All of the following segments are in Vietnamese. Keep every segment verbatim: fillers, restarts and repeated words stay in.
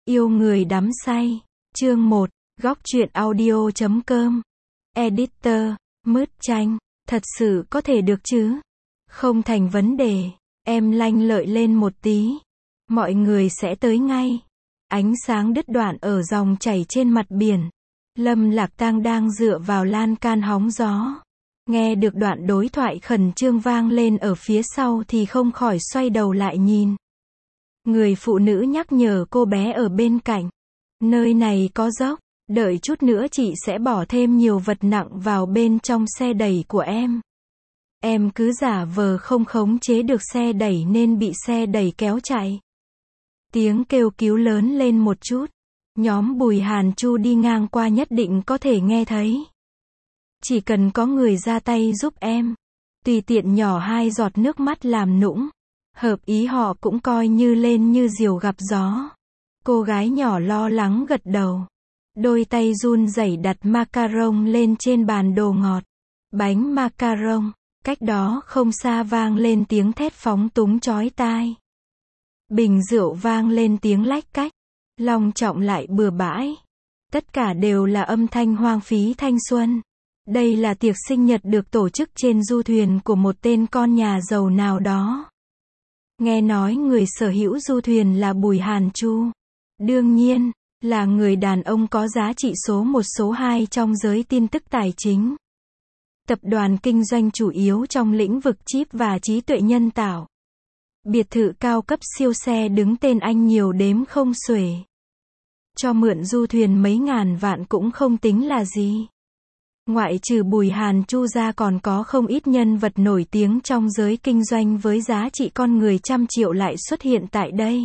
Yêu người đắm say. Chương một. Góc truyện audio chấm com. Editor. Mứt chanh. Thật sự có thể được chứ? Không thành vấn đề. Em lanh lợi lên một tí. Mọi người sẽ tới ngay. Ánh sáng đứt đoạn ở dòng chảy trên mặt biển. Lâm Lạc Tang đang dựa vào lan can hóng gió. Nghe được đoạn đối thoại khẩn trương vang lên ở phía sau thì không khỏi xoay đầu lại nhìn. Người phụ nữ nhắc nhở cô bé ở bên cạnh. Nơi này có dốc, đợi chút nữa chị sẽ bỏ thêm nhiều vật nặng vào bên trong xe đẩy của em. Em cứ giả vờ không khống chế được xe đẩy nên bị xe đẩy kéo chạy. Tiếng kêu cứu lớn lên một chút. Nhóm Bùi Hàn Chu đi ngang qua nhất định có thể nghe thấy. Chỉ cần có người ra tay giúp em. Tùy tiện nhỏ hai giọt nước mắt làm nũng. Hợp ý họ cũng coi như lên như diều gặp gió. Cô gái nhỏ lo lắng gật đầu. Đôi tay run rẩy đặt macaron lên trên bàn đồ ngọt. Bánh macaron. Cách đó không xa vang lên tiếng thét phóng túng chói tai. Bình rượu vang lên tiếng lách cách. Long trọng lại bừa bãi. Tất cả đều là âm thanh hoang phí thanh xuân. Đây là tiệc sinh nhật được tổ chức trên du thuyền của một tên con nhà giàu nào đó. Nghe nói người sở hữu du thuyền là Bùi Hàn Chu. Đương nhiên, là người đàn ông có giá trị số một số hai trong giới tin tức tài chính. Tập đoàn kinh doanh chủ yếu trong lĩnh vực chip và trí tuệ nhân tạo. Biệt thự cao cấp siêu xe đứng tên anh nhiều đếm không xuể. Cho mượn du thuyền mấy ngàn vạn cũng không tính là gì. Ngoại trừ Bùi Hàn Chu ra còn có không ít nhân vật nổi tiếng trong giới kinh doanh với giá trị con người trăm triệu lại xuất hiện tại đây.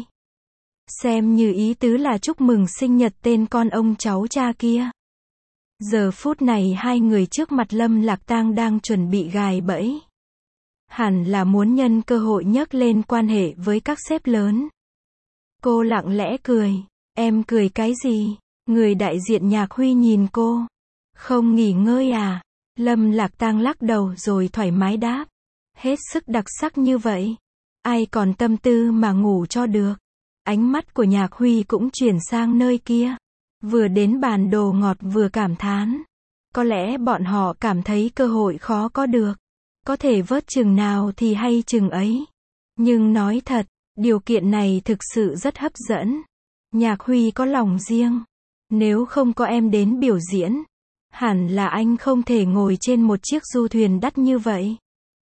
Xem như ý tứ là chúc mừng sinh nhật tên con ông cháu cha kia. Giờ phút này hai người trước mặt Lâm Lạc Tang đang chuẩn bị gài bẫy. Hẳn là muốn nhân cơ hội nhấc lên quan hệ với các sếp lớn. Cô lặng lẽ cười. Em cười cái gì? Người đại diện Nhạc Huy nhìn cô. Không nghỉ ngơi à? Lâm Lạc Tang lắc đầu rồi thoải mái đáp. Hết sức đặc sắc như vậy. Ai còn tâm tư mà ngủ cho được. Ánh mắt của Nhạc Huy cũng chuyển sang nơi kia. Vừa đến bàn đồ ngọt vừa cảm thán. Có lẽ bọn họ cảm thấy cơ hội khó có được. Có thể vớt chừng nào thì hay chừng ấy. Nhưng nói thật, điều kiện này thực sự rất hấp dẫn. Nhạc Huy có lòng riêng. Nếu không có em đến biểu diễn, hẳn là anh không thể ngồi trên một chiếc du thuyền đắt như vậy.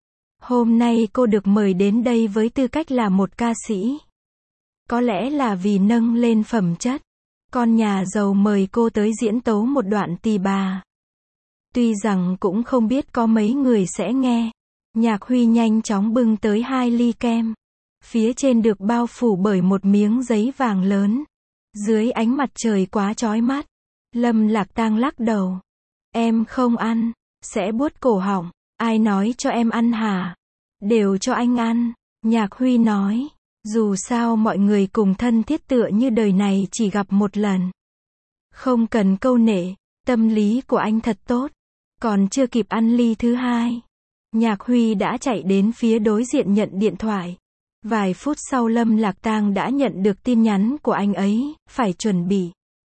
Hôm nay cô được mời đến đây với tư cách là một ca sĩ. Có lẽ là vì nâng lên phẩm chất. Con nhà giàu mời cô tới diễn tấu một đoạn tỳ bà. Tuy rằng cũng không biết có mấy người sẽ nghe. Nhạc Huy nhanh chóng bưng tới hai ly kem. Phía trên được bao phủ bởi một miếng giấy vàng lớn. Dưới ánh mặt trời quá chói mắt. Lâm Lạc Tang lắc đầu. Em không ăn. Sẽ buốt cổ họng. Ai nói cho em ăn hả? Đều cho anh ăn. Nhạc Huy nói. Dù sao mọi người cùng thân thiết tựa như đời này chỉ gặp một lần. Không cần câu nệ. Tâm lý của anh thật tốt. Còn chưa kịp ăn ly thứ hai. Nhạc Huy đã chạy đến phía đối diện nhận điện thoại. Vài phút sau Lâm Lạc Tang đã nhận được tin nhắn của anh ấy, phải chuẩn bị.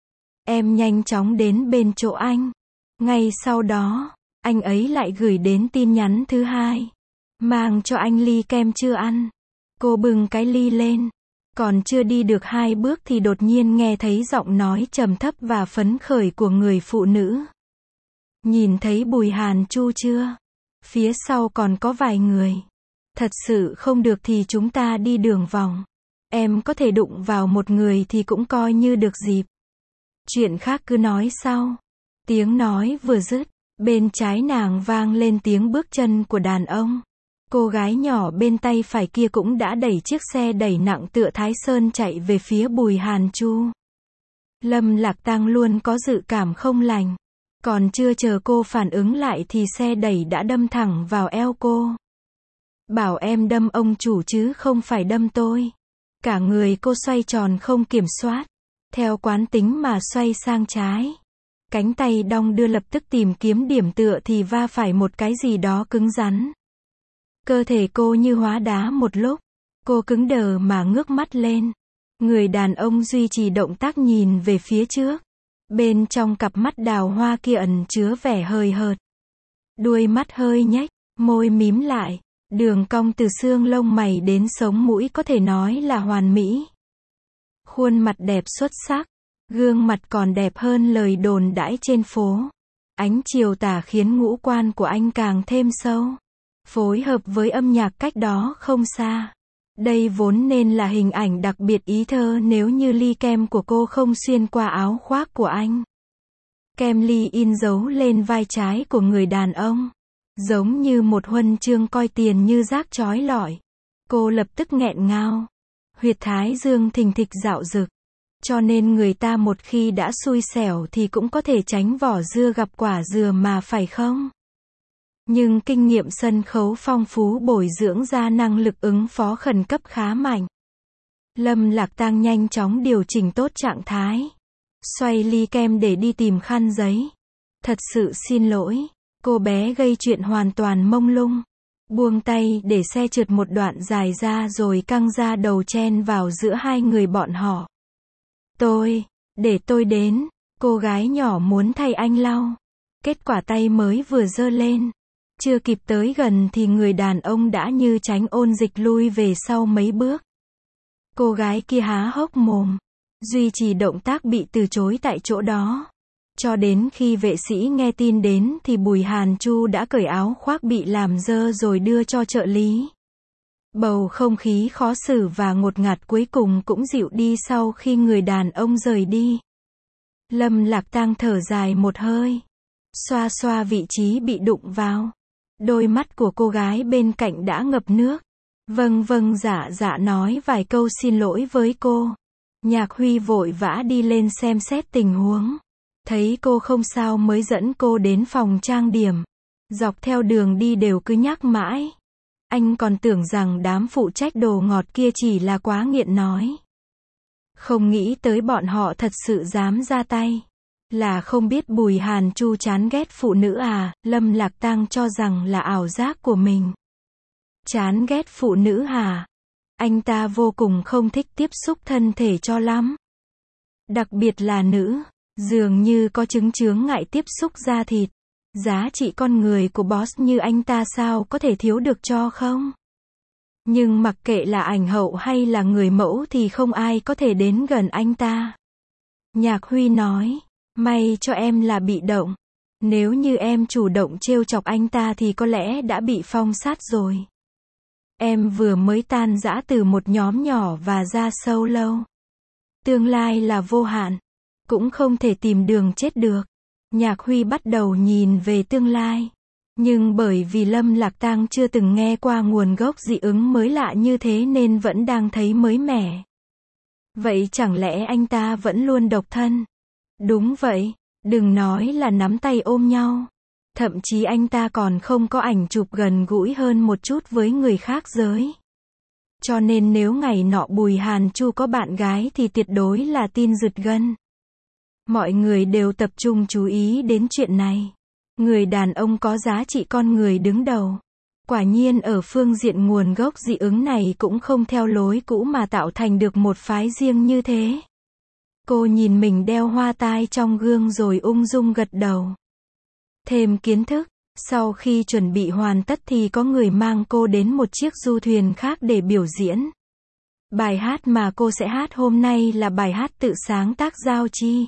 Em nhanh chóng đến bên chỗ anh. Ngay sau đó, anh ấy lại gửi đến tin nhắn thứ hai. Mang cho anh ly kem chưa ăn. Cô bưng cái ly lên. Còn chưa đi được hai bước thì đột nhiên nghe thấy giọng nói trầm thấp và phấn khởi của người phụ nữ. Nhìn thấy Bùi Hàn Chu chưa? Phía sau còn có vài người. Thật sự không được thì chúng ta đi đường vòng. Em có thể đụng vào một người thì cũng coi như được dịp. Chuyện khác cứ nói sau. Tiếng nói vừa dứt, bên trái nàng vang lên tiếng bước chân của đàn ông. Cô gái nhỏ bên tay phải kia cũng đã đẩy chiếc xe đẩy nặng tựa Thái Sơn chạy về phía Bùi Hàn Chu. Lâm Lạc Tang luôn có dự cảm không lành. Còn chưa chờ cô phản ứng lại thì xe đẩy đã đâm thẳng vào eo cô. Bảo em đâm ông chủ chứ không phải đâm tôi. Cả người cô xoay tròn không kiểm soát. Theo quán tính mà xoay sang trái. Cánh tay đong đưa lập tức tìm kiếm điểm tựa thì va phải một cái gì đó cứng rắn. Cơ thể cô như hóa đá một lúc. Cô cứng đờ mà ngước mắt lên. Người đàn ông duy trì động tác nhìn về phía trước. Bên trong cặp mắt đào hoa kia ẩn chứa vẻ hời hợt. Đuôi mắt hơi nhếch, môi mím lại. Đường cong từ xương lông mày đến sống mũi có thể nói là hoàn mỹ. Khuôn mặt đẹp xuất sắc. Gương mặt còn đẹp hơn lời đồn đãi trên phố. Ánh chiều tà khiến ngũ quan của anh càng thêm sâu. Phối hợp với âm nhạc cách đó không xa. Đây vốn nên là hình ảnh đặc biệt ý thơ nếu như ly kem của cô không xuyên qua áo khoác của anh. Kem ly in dấu lên vai trái của người đàn ông. Giống như một huân chương coi tiền như rác chói lọi. Cô lập tức nghẹn ngào. Huyệt thái dương thình thịch dạo dực. Cho nên người ta một khi đã xui xẻo thì cũng có thể tránh vỏ dưa gặp quả dừa mà phải không? Nhưng kinh nghiệm sân khấu phong phú bồi dưỡng ra năng lực ứng phó khẩn cấp khá mạnh. Lâm Lạc Tang nhanh chóng điều chỉnh tốt trạng thái. Xoay ly kem để đi tìm khăn giấy. Thật sự xin lỗi. Cô bé gây chuyện hoàn toàn mông lung. Buông tay để xe trượt một đoạn dài ra rồi căng ra đầu chen vào giữa hai người bọn họ. Tôi, để tôi đến. Cô gái nhỏ muốn thay anh lau. Kết quả tay mới vừa giơ lên. Chưa kịp tới gần thì người đàn ông đã như tránh ôn dịch lui về sau mấy bước. Cô gái kia há hốc mồm. Duy trì động tác bị từ chối tại chỗ đó. Cho đến khi vệ sĩ nghe tin đến thì Bùi Hàn Chu đã cởi áo khoác bị làm dơ rồi đưa cho trợ lý. Bầu không khí khó xử và ngột ngạt cuối cùng cũng dịu đi sau khi người đàn ông rời đi. Lâm Lạc Tang thở dài một hơi. Xoa xoa vị trí bị đụng vào. Đôi mắt của cô gái bên cạnh đã ngập nước. Vâng vâng dạ dạ nói vài câu xin lỗi với cô. Nhạc Huy vội vã đi lên xem xét tình huống. Thấy cô không sao mới dẫn cô đến phòng trang điểm. Dọc theo đường đi đều cứ nhắc mãi. Anh còn tưởng rằng đám phụ trách đồ ngọt kia chỉ là quá nghiện nói. Không nghĩ tới bọn họ thật sự dám ra tay. Là không biết Bùi Hàn Chu chán ghét phụ nữ à, Lâm Lạc Tang cho rằng là ảo giác của mình. Chán ghét phụ nữ hả? Anh ta vô cùng không thích tiếp xúc thân thể cho lắm. Đặc biệt là nữ, dường như có chứng chướng ngại tiếp xúc da thịt. Giá trị con người của boss như anh ta sao có thể thiếu được cho không? Nhưng mặc kệ là ảnh hậu hay là người mẫu thì không ai có thể đến gần anh ta. Nhạc Huy nói, may cho em là bị động. Nếu như em chủ động trêu chọc anh ta thì có lẽ đã bị phong sát rồi. Em vừa mới tan rã từ một nhóm nhỏ và ra sâu lâu. Tương lai là vô hạn. Cũng không thể tìm đường chết được. Nhạc Huy bắt đầu nhìn về tương lai. Nhưng bởi vì Lâm Lạc Tang chưa từng nghe qua nguồn gốc dị ứng mới lạ như thế nên vẫn đang thấy mới mẻ. Vậy chẳng lẽ anh ta vẫn luôn độc thân? Đúng vậy. Đừng nói là nắm tay ôm nhau. Thậm chí anh ta còn không có ảnh chụp gần gũi hơn một chút với người khác giới. Cho nên nếu ngày nọ Bùi Hàn Chu có bạn gái thì tuyệt đối là tin rực gân. Mọi người đều tập trung chú ý đến chuyện này. Người đàn ông có giá trị con người đứng đầu. Quả nhiên ở phương diện nguồn gốc dị ứng này cũng không theo lối cũ mà tạo thành được một phái riêng như thế. Cô nhìn mình đeo hoa tai trong gương rồi ung dung gật đầu. Thêm kiến thức, sau khi chuẩn bị hoàn tất thì có người mang cô đến một chiếc du thuyền khác để biểu diễn. Bài hát mà cô sẽ hát hôm nay là bài hát tự sáng tác Giao Chi.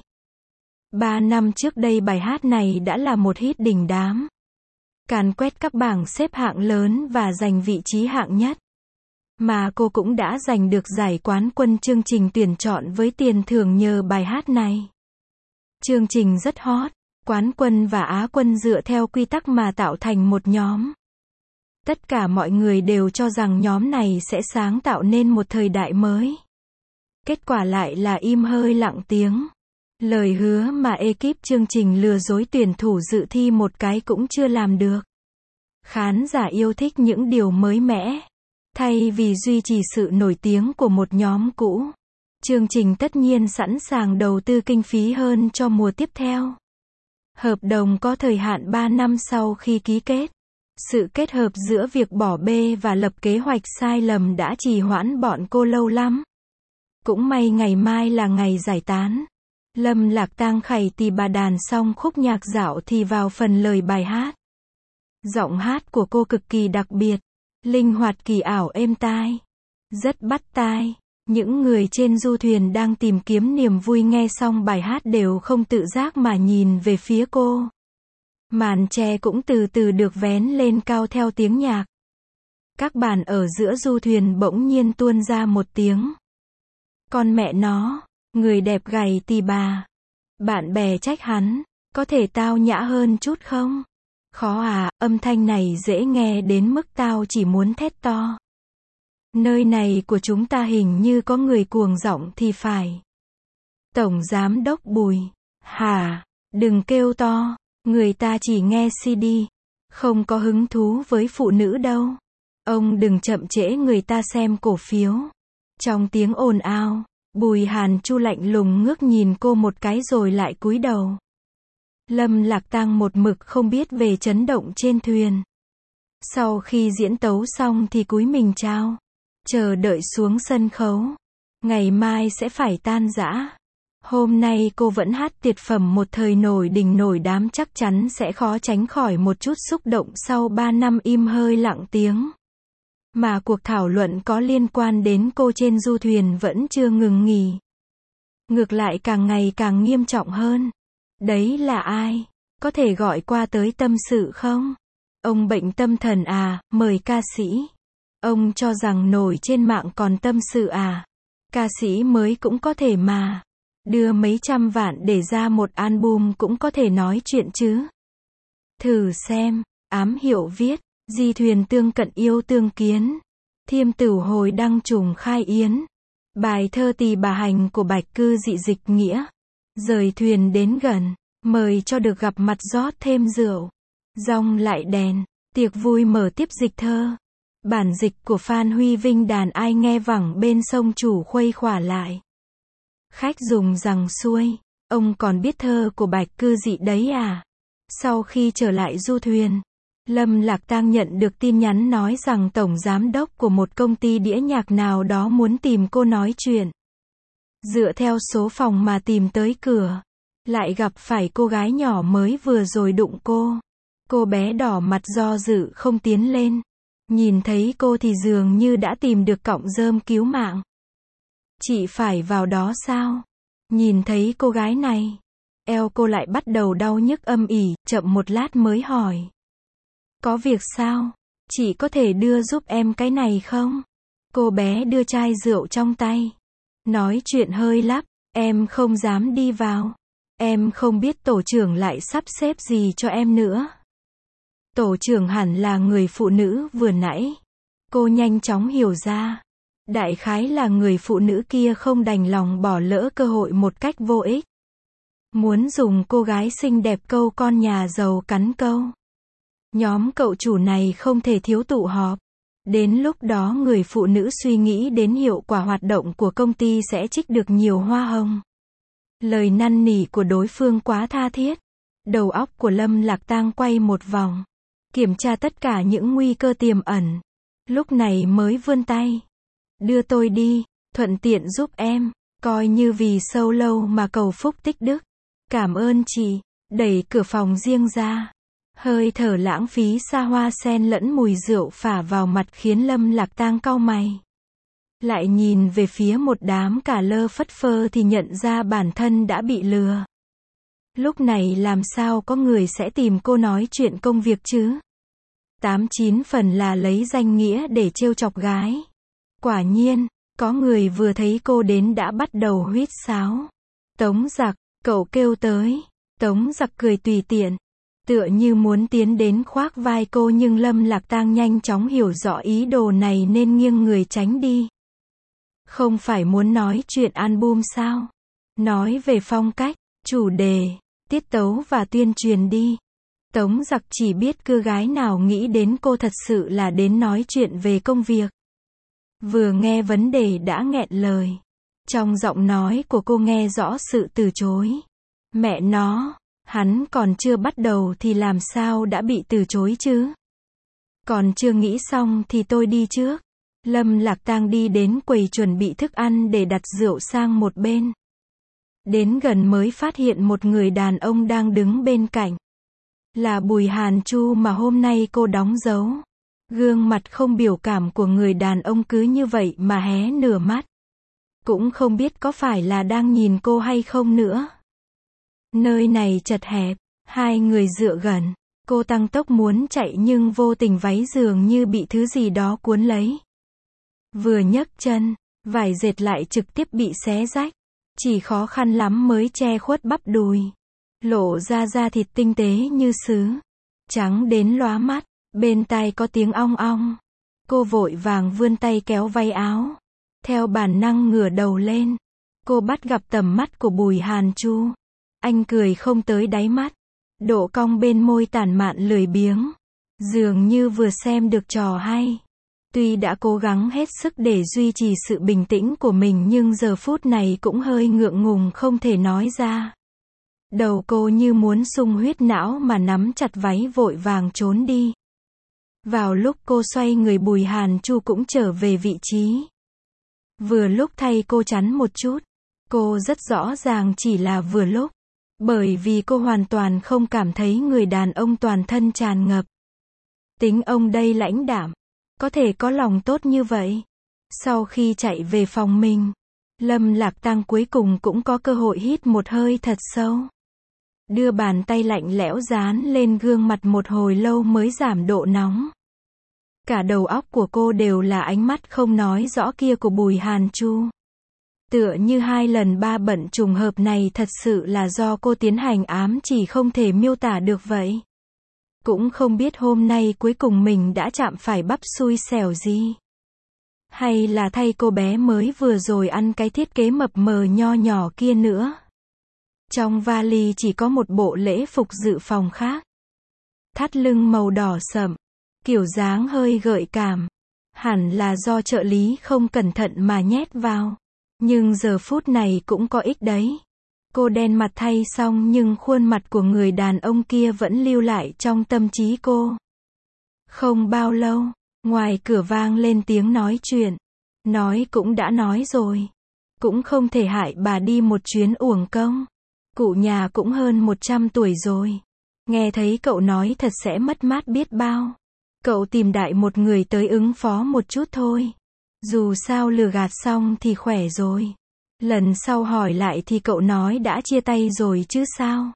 Ba năm trước đây bài hát này đã là một hit đình đám. Càn quét các bảng xếp hạng lớn và giành vị trí hạng nhất. Mà cô cũng đã giành được giải quán quân chương trình tuyển chọn với tiền thưởng nhờ bài hát này. Chương trình rất hot. Quán quân và Á quân dựa theo quy tắc mà tạo thành một nhóm. Tất cả mọi người đều cho rằng nhóm này sẽ sáng tạo nên một thời đại mới. Kết quả lại là im hơi lặng tiếng. Lời hứa mà ekip chương trình lừa dối tuyển thủ dự thi một cái cũng chưa làm được. Khán giả yêu thích những điều mới mẻ. Thay vì duy trì sự nổi tiếng của một nhóm cũ, chương trình tất nhiên sẵn sàng đầu tư kinh phí hơn cho mùa tiếp theo. Hợp đồng có thời hạn ba năm sau khi ký kết. Sự kết hợp giữa việc bỏ bê và lập kế hoạch sai lầm đã trì hoãn bọn cô lâu lắm. Cũng may ngày mai là ngày giải tán. Lâm Lạc Tang khẩy tì bà đàn xong khúc nhạc dạo thì vào phần lời bài hát. Giọng hát của cô cực kỳ đặc biệt, linh hoạt kỳ ảo êm tai, rất bắt tai. Những người trên du thuyền đang tìm kiếm niềm vui nghe xong bài hát đều không tự giác mà nhìn về phía cô. Màn che cũng từ từ được vén lên cao theo tiếng nhạc. Các bàn ở giữa du thuyền bỗng nhiên tuôn ra một tiếng. Con mẹ nó, người đẹp gầy tì bà. Bạn bè trách hắn, có thể tao nhã hơn chút không? Khó à, âm thanh này dễ nghe đến mức tao chỉ muốn thét to. Nơi này của chúng ta hình như có người cuồng giọng thì phải. Tổng giám đốc Bùi, hả, đừng kêu to, người ta chỉ nghe xê đê, không có hứng thú với phụ nữ đâu. Ông đừng chậm trễ người ta xem cổ phiếu. Trong tiếng ồn ào, Bùi Hàn Chu lạnh lùng ngước nhìn cô một cái rồi lại cúi đầu. Lâm Lạc Tang một mực không biết về chấn động trên thuyền. Sau khi diễn tấu xong thì cúi mình chào, chờ đợi xuống sân khấu. Ngày mai sẽ phải tan rã. Hôm nay cô vẫn hát tuyệt phẩm một thời nổi đình nổi đám, chắc chắn sẽ khó tránh khỏi một chút xúc động sau ba năm im hơi lặng tiếng. Mà cuộc thảo luận có liên quan đến cô trên du thuyền vẫn chưa ngừng nghỉ. Ngược lại càng ngày càng nghiêm trọng hơn. Đấy là ai? Có thể gọi qua tới tâm sự không? Ông bệnh tâm thần à, mời ca sĩ. Ông cho rằng nổi trên mạng còn tâm sự à? Ca sĩ mới cũng có thể mà. Đưa mấy trăm vạn để ra một album cũng có thể nói chuyện chứ. Thử xem, ám hiệu viết, di thuyền tương cận yêu tương kiến. Thiêm Tửu hồi đăng trùng khai yến. Bài thơ tỳ bà hành của Bạch Cư Dị dịch nghĩa. Rời thuyền đến gần, mời cho được gặp mặt rót thêm rượu. Rong lại đèn, tiệc vui mở tiếp dịch thơ. Bản dịch của Phan Huy Vinh đàn ai nghe vẳng bên sông chủ khuây khỏa lại. Khách dùng rằng xuôi, ông còn biết thơ của Bạch Cư Dị đấy à? Sau khi trở lại du thuyền, Lâm Lạc Tang nhận được tin nhắn nói rằng tổng giám đốc của một công ty đĩa nhạc nào đó muốn tìm cô nói chuyện. Dựa theo số phòng mà tìm tới cửa, lại gặp phải cô gái nhỏ mới vừa rồi đụng cô. Cô bé đỏ mặt do dự không tiến lên. Nhìn thấy cô thì dường như đã tìm được cọng rơm cứu mạng. Chị phải vào đó sao? Nhìn thấy cô gái này, eo cô lại bắt đầu đau nhức âm ỉ, chậm một lát mới hỏi. Có việc sao? Chị có thể đưa giúp em cái này không? Cô bé đưa chai rượu trong tay. Nói chuyện hơi lắp, em không dám đi vào. Em không biết tổ trưởng lại sắp xếp gì cho em nữa. Tổ trưởng hẳn là người phụ nữ vừa nãy. Cô nhanh chóng hiểu ra. Đại khái là người phụ nữ kia không đành lòng bỏ lỡ cơ hội một cách vô ích. Muốn dùng cô gái xinh đẹp câu con nhà giàu cắn câu. Nhóm cậu chủ này không thể thiếu tụ họp. Đến lúc đó người phụ nữ suy nghĩ đến hiệu quả hoạt động của công ty sẽ trích được nhiều hoa hồng. Lời năn nỉ của đối phương quá tha thiết. Đầu óc của Lâm Lạc Tang quay một vòng. Kiểm tra tất cả những nguy cơ tiềm ẩn. Lúc này mới vươn tay. Đưa tôi đi, thuận tiện giúp em. Coi như vì sâu lâu mà cầu phúc tích đức. Cảm ơn chị. Đẩy cửa phòng riêng ra. Hơi thở lãng phí xa hoa xen lẫn mùi rượu phả vào mặt khiến Lâm Lạc Tang cau mày. Lại nhìn về phía một đám cả lơ phất phơ thì nhận ra bản thân đã bị lừa. Lúc này làm sao có người sẽ tìm cô nói chuyện công việc chứ? Tám chín phần là lấy danh nghĩa để trêu chọc gái. Quả nhiên, có người vừa thấy cô đến đã bắt đầu huýt sáo. Tống Giặc, cậu kêu tới. Tống Giặc cười tùy tiện. Tựa như muốn tiến đến khoác vai cô nhưng Lâm Lạc Tang nhanh chóng hiểu rõ ý đồ này nên nghiêng người tránh đi. Không phải muốn nói chuyện album sao? Nói về phong cách, chủ đề, tiết tấu và tuyên truyền đi. Tống Giặc chỉ biết cưa gái nào nghĩ đến cô thật sự là đến nói chuyện về công việc. Vừa nghe vấn đề đã nghẹn lời. Trong giọng nói của cô nghe rõ sự từ chối. Mẹ nó, hắn còn chưa bắt đầu thì làm sao đã bị từ chối chứ? Còn chưa nghĩ xong thì tôi đi trước. Lâm Lạc Tang đi đến quầy chuẩn bị thức ăn để đặt rượu sang một bên. Đến gần mới phát hiện một người đàn ông đang đứng bên cạnh. Là Bùi Hàn Chu mà hôm nay cô đóng dấu. Gương mặt không biểu cảm của người đàn ông cứ như vậy mà hé nửa mắt. Cũng không biết có phải là đang nhìn cô hay không nữa. Nơi này chật hẹp, hai người dựa gần. Cô tăng tốc muốn chạy nhưng vô tình váy dường như bị thứ gì đó cuốn lấy. Vừa nhấc chân, vải dệt lại trực tiếp bị xé rách. Chỉ khó khăn lắm mới che khuất bắp đùi. Lộ ra da thịt tinh tế như sứ. Trắng đến lóa mắt, bên tai có tiếng ong ong. Cô vội vàng vươn tay kéo váy áo. Theo bản năng ngửa đầu lên. Cô bắt gặp tầm mắt của Bùi Hàn Chu. Anh cười không tới đáy mắt. Độ cong bên môi tản mạn lười biếng. Dường như vừa xem được trò hay. Tuy đã cố gắng hết sức để duy trì sự bình tĩnh của mình nhưng giờ phút này cũng hơi ngượng ngùng không thể nói ra. Đầu cô như muốn sung huyết não mà nắm chặt váy vội vàng trốn đi. Vào lúc cô xoay người Bùi Hàn Chu cũng trở về vị trí. Vừa lúc thay cô chắn một chút. Cô rất rõ ràng chỉ là vừa lúc. Bởi vì cô hoàn toàn không cảm thấy người đàn ông toàn thân tràn ngập. Tính ông đây lãnh đạm. Có thể có lòng tốt như vậy. Sau khi chạy về phòng mình, Lâm Lạc Tang cuối cùng cũng có cơ hội hít một hơi thật sâu. Đưa bàn tay lạnh lẽo dán lên gương mặt một hồi lâu mới giảm độ nóng. Cả đầu óc của cô đều là ánh mắt không nói rõ kia của Bùi Hàn Chu. Tựa như hai lần ba bận trùng hợp này thật sự là do cô tiến hành ám chỉ không thể miêu tả được vậy. Cũng không biết hôm nay cuối cùng mình đã chạm phải bắp xui xẻo gì. Hay là thay cô bé mới vừa rồi ăn cái thiết kế mập mờ nho nhỏ kia nữa. Trong vali chỉ có một bộ lễ phục dự phòng khác. Thắt lưng màu đỏ sậm. Kiểu dáng hơi gợi cảm. Hẳn là do trợ lý không cẩn thận mà nhét vào. Nhưng giờ phút này cũng có ích đấy. Cô đen mặt thay xong nhưng khuôn mặt của người đàn ông kia vẫn lưu lại trong tâm trí cô. Không bao lâu, ngoài cửa vang lên tiếng nói chuyện. Nói cũng đã nói rồi. Cũng không thể hại bà đi một chuyến uổng công. Cụ nhà cũng hơn một trăm tuổi rồi. Nghe thấy cậu nói thật sẽ mất mát biết bao. Cậu tìm đại một người tới ứng phó một chút thôi. Dù sao lừa gạt xong thì khỏe rồi. Lần sau hỏi lại thì cậu nói đã chia tay rồi chứ sao.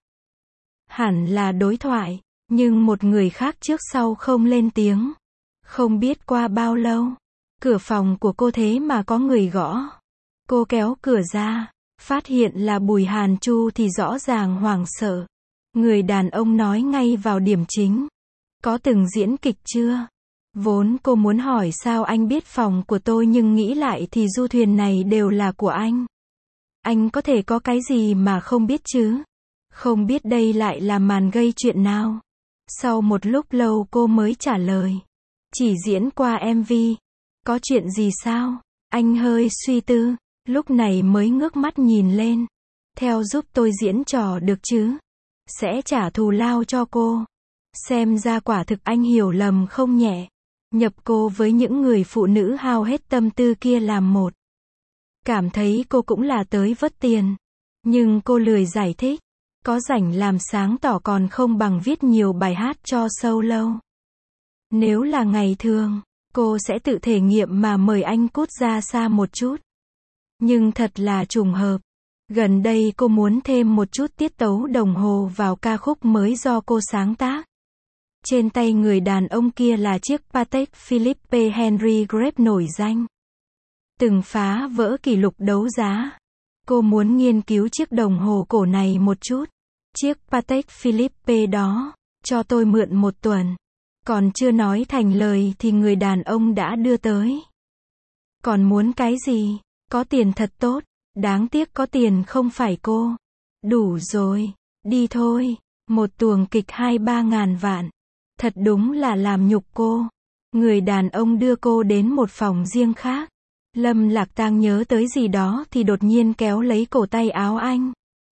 Hẳn là đối thoại. Nhưng một người khác trước sau không lên tiếng. Không biết qua bao lâu. Cửa phòng của cô thế mà có người gõ. Cô kéo cửa ra. Phát hiện là Bùi Hàn Chu thì rõ ràng hoảng sợ. Người đàn ông nói ngay vào điểm chính. Có từng diễn kịch chưa? Vốn cô muốn hỏi sao anh biết phòng của tôi nhưng nghĩ lại thì du thuyền này đều là của anh. Anh có thể có cái gì mà không biết chứ? Không biết đây lại là màn gây chuyện nào? Sau một lúc lâu cô mới trả lời. Chỉ diễn qua em vê. Có chuyện gì sao? Anh hơi suy tư. Lúc này mới ngước mắt nhìn lên. Theo giúp tôi diễn trò được chứ? Sẽ trả thù lao cho cô. Xem ra quả thực anh hiểu lầm không nhẹ. Nhập cô với những người phụ nữ hao hết tâm tư kia làm một. Cảm thấy cô cũng là tới vớt tiền. Nhưng cô lười giải thích. Có rảnh làm sáng tỏ còn không bằng viết nhiều bài hát cho solo. Nếu là ngày thường, cô sẽ tự thể nghiệm mà mời anh cút ra xa một chút. Nhưng thật là trùng hợp. Gần đây cô muốn thêm một chút tiết tấu đồng hồ vào ca khúc mới do cô sáng tác. Trên tay người đàn ông kia là chiếc Patek Philippe Henry Grep nổi danh. Từng phá vỡ kỷ lục đấu giá. Cô muốn nghiên cứu chiếc đồng hồ cổ này một chút. Chiếc Patek Philippe đó, cho tôi mượn một tuần. Còn chưa nói thành lời thì người đàn ông đã đưa tới. Còn muốn cái gì? Có tiền thật tốt. Đáng tiếc có tiền không phải cô. Đủ rồi. Đi thôi. Một tuồng kịch hai ba ngàn vạn. Thật đúng là làm nhục cô. Người đàn ông đưa cô đến một phòng riêng khác. Lâm Lạc Tang nhớ tới gì đó thì đột nhiên kéo lấy cổ tay áo anh.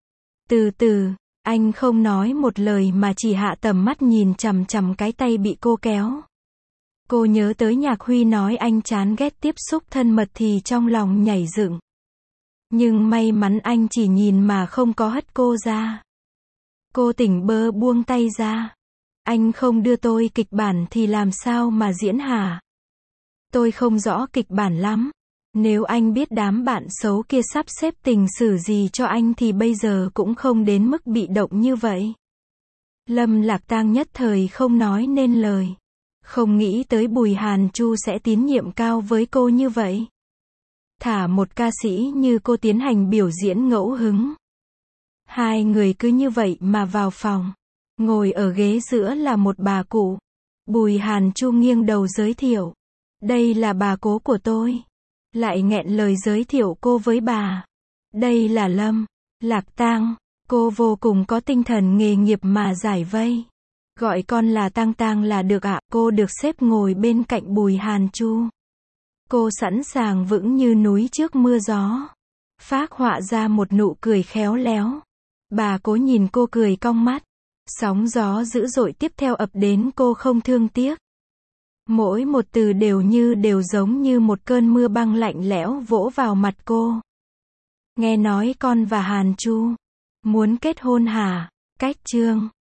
Từ từ, anh không nói một lời mà chỉ hạ tầm mắt nhìn chằm chằm cái tay bị cô kéo. Cô nhớ tới Nhạc Huy nói anh chán ghét tiếp xúc thân mật thì trong lòng nhảy dựng. Nhưng may mắn anh chỉ nhìn mà không có hất cô ra. Cô tỉnh bơ buông tay ra. Anh không đưa tôi kịch bản thì làm sao mà diễn hả? Tôi không rõ kịch bản lắm. Nếu anh biết đám bạn xấu kia sắp xếp tình xử gì cho anh thì bây giờ cũng không đến mức bị động như vậy. Lâm Lạc Tang nhất thời không nói nên lời. Không nghĩ tới Bùi Hàn Chu sẽ tín nhiệm cao với cô như vậy. Thả một ca sĩ như cô tiến hành biểu diễn ngẫu hứng. Hai người cứ như vậy mà vào phòng. Ngồi ở ghế giữa là một bà cụ. Bùi Hàn Chu nghiêng đầu giới thiệu. Đây là bà cố của tôi. Lại nghẹn lời giới thiệu cô với bà. Đây là Lâm Lạc Tang. Cô vô cùng có tinh thần nghề nghiệp mà giải vây. Gọi con là Tang Tang là được ạ. Cô được xếp ngồi bên cạnh Bùi Hàn Chu. Cô sẵn sàng vững như núi trước mưa gió. Phác họa ra một nụ cười khéo léo. Bà cố nhìn cô cười cong mắt. Sóng gió dữ dội tiếp theo ập đến cô không thương tiếc. Mỗi một từ đều như đều giống như một cơn mưa băng lạnh lẽo vỗ vào mặt cô. Nghe nói con và Hàn Chu muốn kết hôn hả? Cách chương